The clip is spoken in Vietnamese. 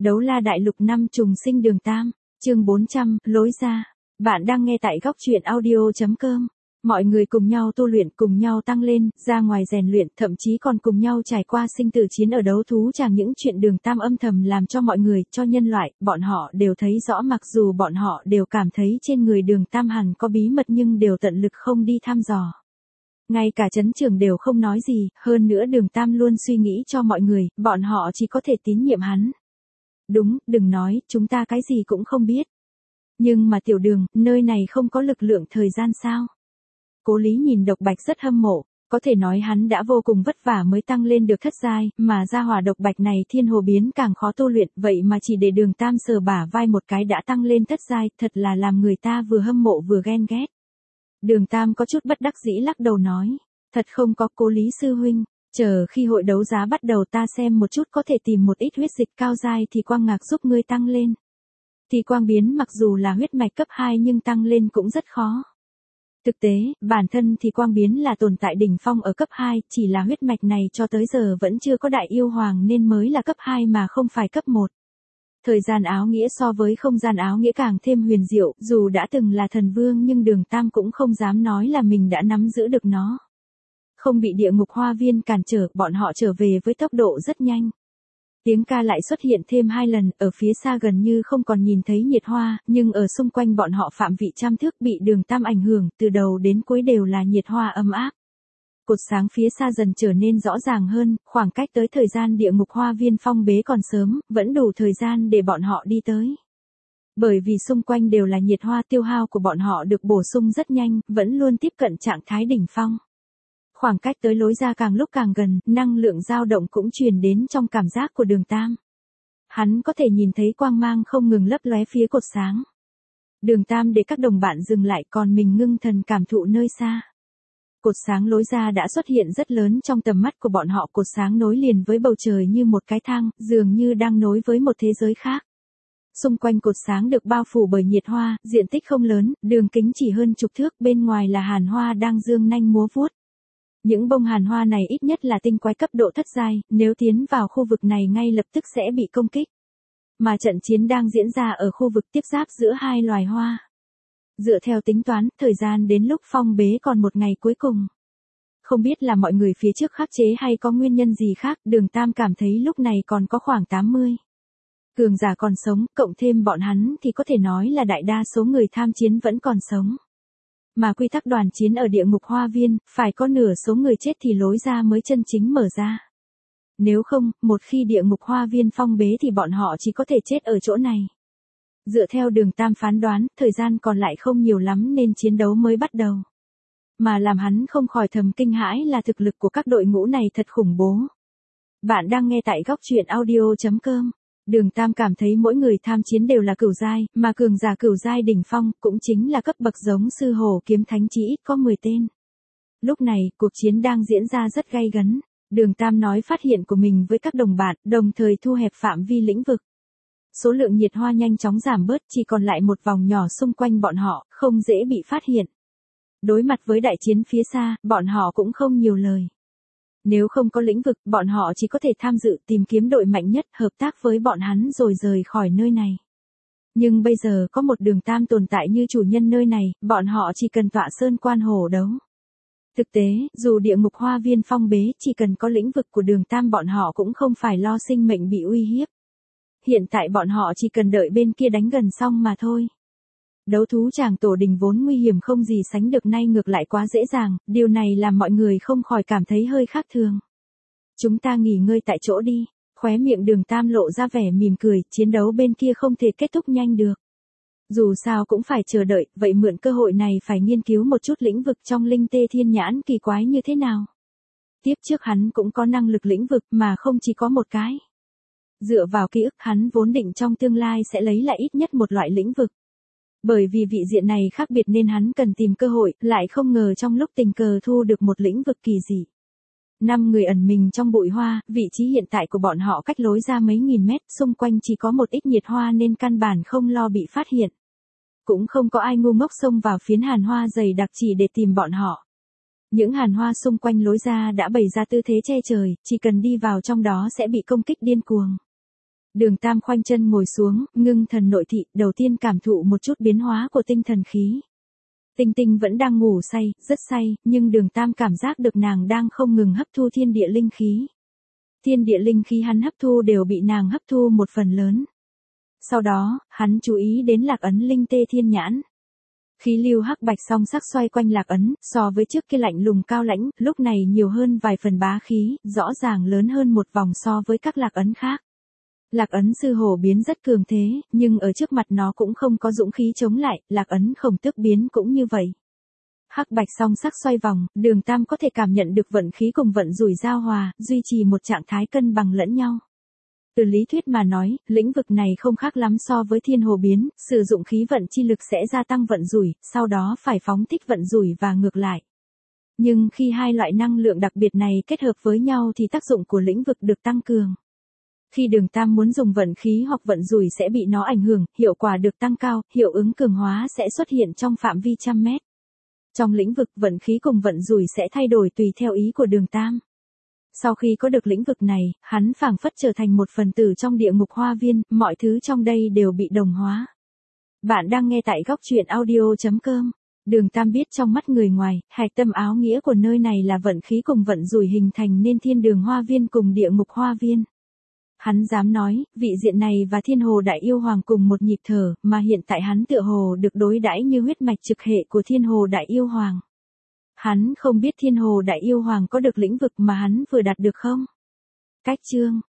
Đấu la đại lục năm trùng sinh đường Tam, chương 400, lối ra. Bạn đang nghe tại góc truyện audio.com. Mọi người cùng nhau tu luyện, cùng nhau tăng lên, ra ngoài rèn luyện, thậm chí còn cùng nhau trải qua sinh tử chiến ở đấu thú chẳng những chuyện đường Tam âm thầm làm cho mọi người, cho nhân loại, bọn họ đều thấy rõ, mặc dù bọn họ đều cảm thấy trên người đường Tam hẳn có bí mật nhưng đều tận lực không đi thăm dò. Ngay cả chấn trưởng đều không nói gì, hơn nữa đường Tam luôn suy nghĩ cho mọi người, bọn họ chỉ có thể tín nhiệm hắn. Đúng, đừng nói, chúng ta cái gì cũng không biết. Nhưng mà tiểu đường, nơi này không có lực lượng thời gian sao? Cố Lý nhìn Độc Bạch rất hâm mộ, có thể nói hắn đã vô cùng vất vả mới tăng lên được thất giai, mà ra hỏa Độc Bạch này thiên hồ biến càng khó tu luyện, vậy mà chỉ để đường Tam sờ bả vai một cái đã tăng lên thất giai, thật là làm người ta vừa hâm mộ vừa ghen ghét. Đường Tam có chút bất đắc dĩ lắc đầu nói, thật không có Cố Lý sư huynh. Chờ khi hội đấu giá bắt đầu ta xem một chút có thể tìm một ít huyết dịch cao giai thì quang ngạc giúp ngươi tăng lên. Thì quang biến mặc dù là huyết mạch cấp 2 nhưng tăng lên cũng rất khó. Thực tế, bản thân thì quang biến là tồn tại đỉnh phong ở cấp 2, chỉ là huyết mạch này cho tới giờ vẫn chưa có đại yêu hoàng nên mới là cấp 2 mà không phải cấp 1. Thời gian áo nghĩa so với không gian áo nghĩa càng thêm huyền diệu, dù đã từng là thần vương nhưng đường Tam cũng không dám nói là mình đã nắm giữ được nó. Không bị địa ngục hoa viên cản trở, bọn họ trở về với tốc độ rất nhanh. Tiếng ca lại xuất hiện thêm 2 lần, ở phía xa gần như không còn nhìn thấy nhiệt hoa, nhưng ở xung quanh bọn họ phạm vị trăm thước bị đường Tam ảnh hưởng, từ đầu đến cuối đều là nhiệt hoa ấm áp. Cột sáng phía xa dần trở nên rõ ràng hơn, khoảng cách tới thời gian địa ngục hoa viên phong bế còn sớm, vẫn đủ thời gian để bọn họ đi tới. Bởi vì xung quanh đều là nhiệt hoa, tiêu hao của bọn họ được bổ sung rất nhanh, vẫn luôn tiếp cận trạng thái đỉnh phong. Khoảng cách tới lối ra càng lúc càng gần, năng lượng dao động cũng truyền đến trong cảm giác của đường Tam. Hắn có thể nhìn thấy quang mang không ngừng lấp lóe phía cột sáng. Đường Tam để các đồng bạn dừng lại còn mình ngưng thần cảm thụ nơi xa. Cột sáng lối ra đã xuất hiện rất lớn trong tầm mắt của bọn họ, cột sáng nối liền với bầu trời như một cái thang, dường như đang nối với một thế giới khác. Xung quanh cột sáng được bao phủ bởi nhiệt hoa, diện tích không lớn, đường kính chỉ hơn chục thước, bên ngoài là hàn hoa đang dương nanh múa vuốt. Những bông hàn hoa này ít nhất là tinh quái cấp độ thất giai, nếu tiến vào khu vực này ngay lập tức sẽ bị công kích. Mà trận chiến đang diễn ra ở khu vực tiếp giáp giữa hai loài hoa. Dựa theo tính toán, thời gian đến lúc phong bế còn một ngày cuối cùng. Không biết là mọi người phía trước khắc chế hay có nguyên nhân gì khác, đường Tam cảm thấy lúc này còn có khoảng 80 cường giả còn sống, cộng thêm bọn hắn thì có thể nói là đại đa số người tham chiến vẫn còn sống. Mà quy tắc đoàn chiến ở địa ngục hoa viên, phải có nửa số người chết thì lối ra mới chân chính mở ra. Nếu không, một khi địa ngục hoa viên phong bế thì bọn họ chỉ có thể chết ở chỗ này. Dựa theo đường Tam phán đoán, thời gian còn lại không nhiều lắm nên chiến đấu mới bắt đầu. Mà làm hắn không khỏi thầm kinh hãi là thực lực của các đội ngũ này thật khủng bố. Bạn đang nghe tại góc truyện audio.com. Đường Tam cảm thấy mỗi người tham chiến đều là cửu giai, mà cường giả cửu giai đỉnh phong cũng chính là cấp bậc giống sư hồ kiếm thánh chỉ ít có 10 tên. Lúc này, cuộc chiến đang diễn ra rất gay gấn. Đường Tam nói phát hiện của mình với các đồng bạn, đồng thời thu hẹp phạm vi lĩnh vực. Số lượng nhiệt hoa nhanh chóng giảm bớt, chỉ còn lại một vòng nhỏ xung quanh bọn họ, không dễ bị phát hiện. Đối mặt với đại chiến phía xa, bọn họ cũng không nhiều lời. Nếu không có lĩnh vực, bọn họ chỉ có thể tham dự tìm kiếm đội mạnh nhất, hợp tác với bọn hắn rồi rời khỏi nơi này. Nhưng bây giờ có một đường Tam tồn tại như chủ nhân nơi này, bọn họ chỉ cần tọa sơn quan hổ đấu. Thực tế, dù địa ngục hoa viên phong bế, chỉ cần có lĩnh vực của đường Tam bọn họ cũng không phải lo sinh mệnh bị uy hiếp. Hiện tại bọn họ chỉ cần đợi bên kia đánh gần xong mà thôi. Đấu thú tràng tổ đình vốn nguy hiểm không gì sánh được, nay ngược lại quá dễ dàng, điều này làm mọi người không khỏi cảm thấy hơi khác thường. Chúng ta nghỉ ngơi tại chỗ đi, khóe miệng đường Tam lộ ra vẻ mỉm cười, chiến đấu bên kia không thể kết thúc nhanh được. Dù sao cũng phải chờ đợi, vậy mượn cơ hội này phải nghiên cứu một chút lĩnh vực trong linh tê thiên nhãn kỳ quái như thế nào. Tiếp trước hắn cũng có năng lực lĩnh vực mà không chỉ có một cái. Dựa vào ký ức hắn vốn định trong tương lai sẽ lấy lại ít nhất một loại lĩnh vực. Bởi vì vị diện này khác biệt nên hắn cần tìm cơ hội, lại không ngờ trong lúc tình cờ thu được một lĩnh vực kỳ dị. 5 người ẩn mình trong bụi hoa, vị trí hiện tại của bọn họ cách lối ra mấy nghìn mét, xung quanh chỉ có một ít nhiệt hoa nên căn bản không lo bị phát hiện. Cũng không có ai ngu ngốc xông vào phiến hàn hoa dày đặc chỉ để tìm bọn họ. Những hàn hoa xung quanh lối ra đã bày ra tư thế che trời, chỉ cần đi vào trong đó sẽ bị công kích điên cuồng. Đường Tam khoanh chân ngồi xuống, ngưng thần nội thị, đầu tiên cảm thụ một chút biến hóa của tinh thần khí. Tinh Tinh vẫn đang ngủ say, rất say, nhưng Đường Tam cảm giác được nàng đang không ngừng hấp thu thiên địa linh khí. Thiên địa linh khí hắn hấp thu đều bị nàng hấp thu một phần lớn. Sau đó, hắn chú ý đến lạc ấn linh tê thiên nhãn. Khí lưu hắc bạch song sắc xoay quanh lạc ấn, so với trước kia lạnh lùng cao lãnh, lúc này nhiều hơn vài phần bá khí, rõ ràng lớn hơn một vòng so với các lạc ấn khác. Lạc ấn sư hổ biến rất cường thế, nhưng ở trước mặt nó cũng không có dũng khí chống lại, lạc ấn khổng tước biến cũng như vậy. Hắc bạch song sắc xoay vòng, Đường Tam có thể cảm nhận được vận khí cùng vận rủi giao hòa, duy trì một trạng thái cân bằng lẫn nhau. Từ lý thuyết mà nói, lĩnh vực này không khác lắm so với thiên hồ biến, sử dụng khí vận chi lực sẽ gia tăng vận rủi, sau đó phải phóng thích vận rủi và ngược lại. Nhưng khi hai loại năng lượng đặc biệt này kết hợp với nhau thì tác dụng của lĩnh vực được tăng cường. Khi Đường Tam muốn dùng vận khí hoặc vận rủi sẽ bị nó ảnh hưởng, hiệu quả được tăng cao, hiệu ứng cường hóa sẽ xuất hiện trong phạm vi trăm mét. Trong lĩnh vực vận khí cùng vận rủi sẽ thay đổi tùy theo ý của Đường Tam. Sau khi có được lĩnh vực này, hắn phảng phất trở thành một phần tử trong địa ngục hoa viên, mọi thứ trong đây đều bị đồng hóa. Bạn đang nghe tại góc truyện audio.com. Đường Tam biết trong mắt người ngoài, hạch tâm áo nghĩa của nơi này là vận khí cùng vận rủi hình thành nên thiên đường hoa viên cùng địa ngục hoa viên. Hắn dám nói, vị diện này và thiên hồ đại yêu hoàng cùng một nhịp thở, mà hiện tại hắn tựa hồ được đối đãi như huyết mạch trực hệ của thiên hồ đại yêu hoàng. Hắn không biết thiên hồ đại yêu hoàng có được lĩnh vực mà hắn vừa đạt được không? Cách chương